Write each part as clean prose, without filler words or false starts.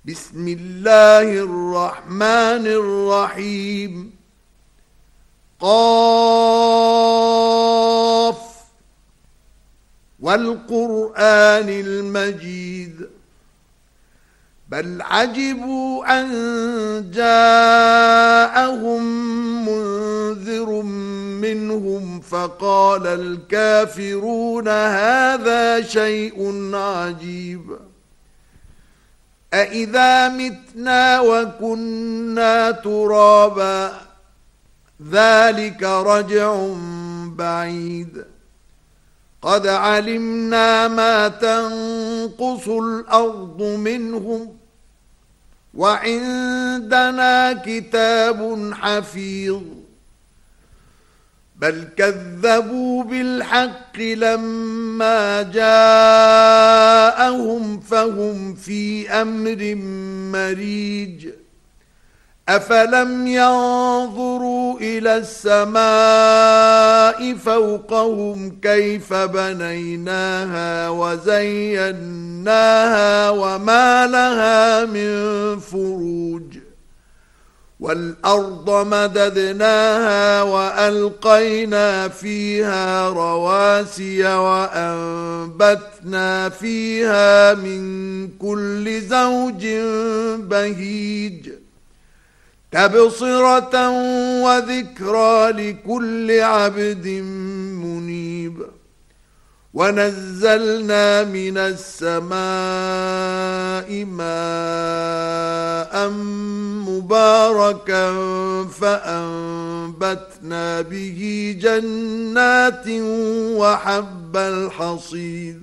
بسم الله الرحمن الرحيم. قاف والقرآن المجيد بل عجبوا أن جاءهم منذر منهم فقال الكافرون هذا شيء عجيب أإذا متنا وكنا ترابا ذلك رجع بعيد قد علمنا ما تنقص الأرض منهم وعندنا كتاب حفيظ بل كذبوا بالحق لما جاءهم فهم في أمر مريج أفلم ينظروا إلى السماء فوقهم كيف بنيناها وزيناها وما لها من فروج والأرض مددناها وألقينا فيها رواسي وأنبتنا فيها من كل زوج بهيج تبصرة وذكرى لكل عبد منيب ونزلنا من السماء ماء مباركا فأنبتنا به جنات وحب الحصيد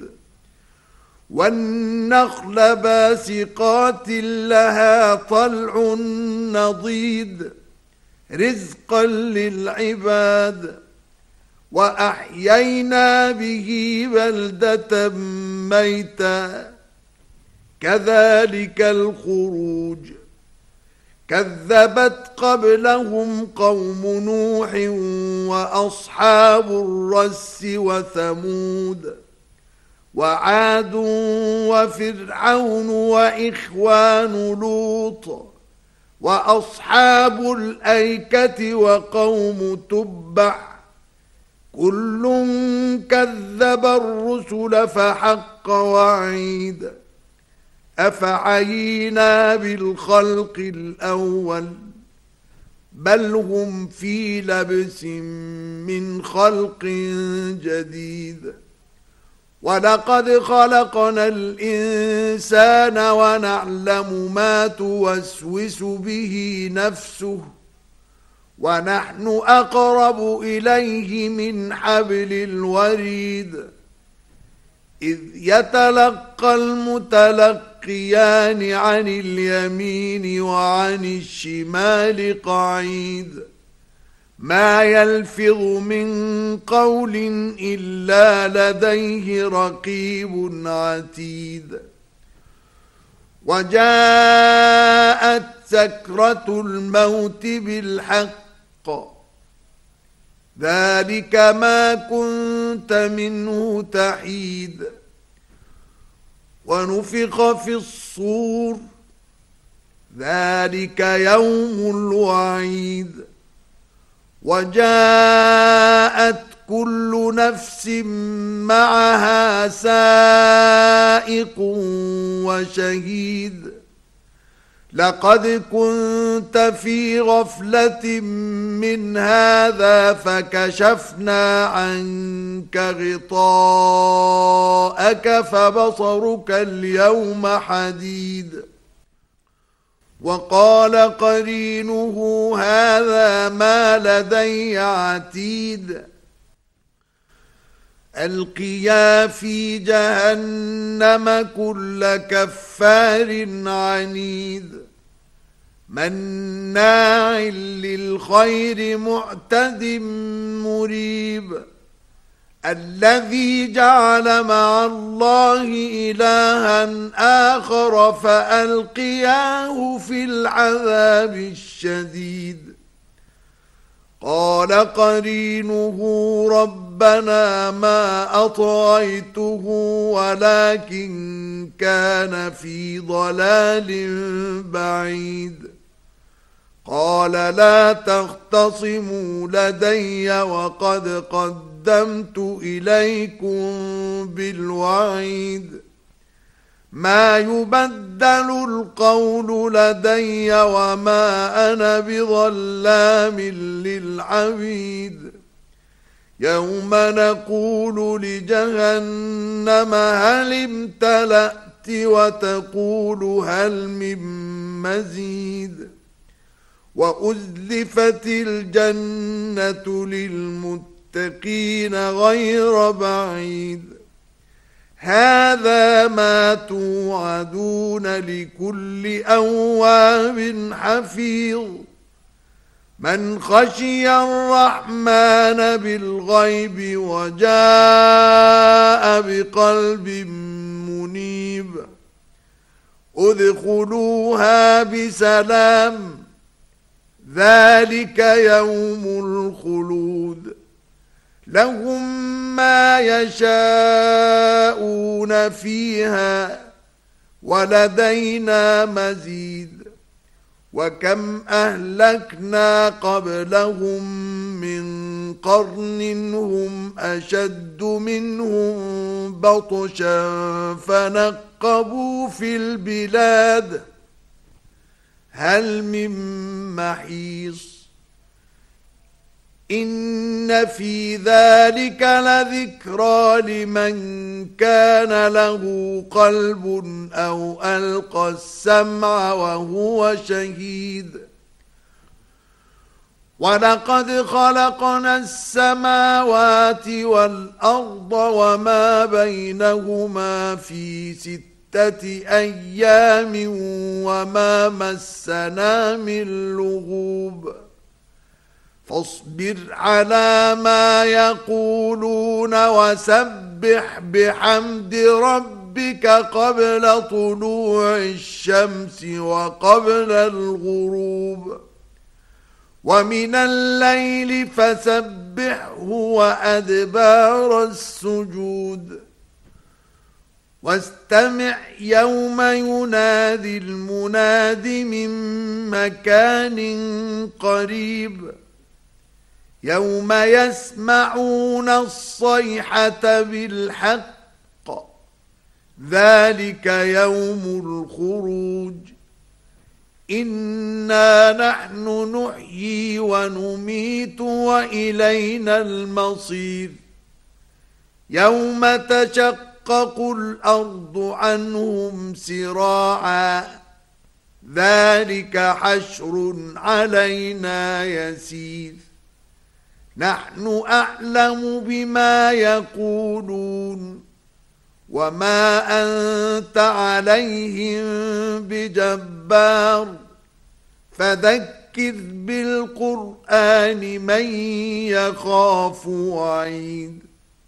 والنخل باسقات لها طلع نضيد رزقا للعباد وأحيينا به بلدة ميتا كذلك الخروج كذبت قبلهم قوم نوح وأصحاب الرس وثمود وعاد وفرعون وإخوان لوط وأصحاب الأيكة وقوم تبع كل كذب الرسل فحق وعيد أفعينا بالخلق الأول بل هم في لبس من خلق جديد ولقد خلقنا الإنسان ونعلم ما توسوس به نفسه ونحن أقرب إليه من حبل الوريد إذ يتلقى المتلقيان عن اليمين وعن الشمال قعيد ما يلفظ من قول إلا لديه رقيب عتيد وجاءت سكرة الموت بالحق ذلك ما كنت منه تحيد ونفخ في الصور ذلك يوم الوعيد وجاءت كل نفس معها سائق وشهيد لقد كنت في غفلة من هذا فكشفنا عنك غطاءك فبصرك اليوم حديد وقال قرينه هذا ما لدي عتيد ألقيا في جهنم كل كفار عنيد مناع للخير معتد مريب الذي جعل مع الله إلها آخر فألقياه في العذاب الشديد قال قرينه ربنا ما أطغيته ولكن كان في ضلال بعيد قال لا تختصموا لدي وقد قدمت إليكم بالوعيد ما يبدل القول لدي وما أنا بظلام للعبيد يوم نقول لجهنم هل امتلأت وتقول هل من مزيد وأزلفت الجنة للمتقين غير بعيد هذا ما توعدون لكل أواب حفيظ من خشي الرحمن بالغيب وجاء بقلب منيب ادخلوها بسلام ذلك يوم الخلود لهم ما يشاءون فيها ولدينا مزيد وكم أهلكنا قبلهم من قرن هم أشد منهم بطشا فنقبوا في البلاد هل من محيص إن في ذلك لذكرى لمن كان له قلب أو ألقى السمع وهو شهيد ولقد خلقنا السماوات والأرض وما بينهما في 6 أيام وما مسنا من لغوب فاصبر على ما يقولون وسبح بحمد ربك قبل طلوع الشمس وقبل الغروب ومن الليل فسبحه وأدبار السجود واستمع يوم ينادي المناد من مكان قريب يوم يسمعون الصيحة بالحق ذلك يوم الخروج إنا نحن نحيي ونميت وإلينا المصير يوم تشقق الأرض عنهم سراعا ذلك حشر علينا يسير نحن أعلم بما يقولون وما أنت عليهم بجبار فذكر بالقرآن من يخاف وعيد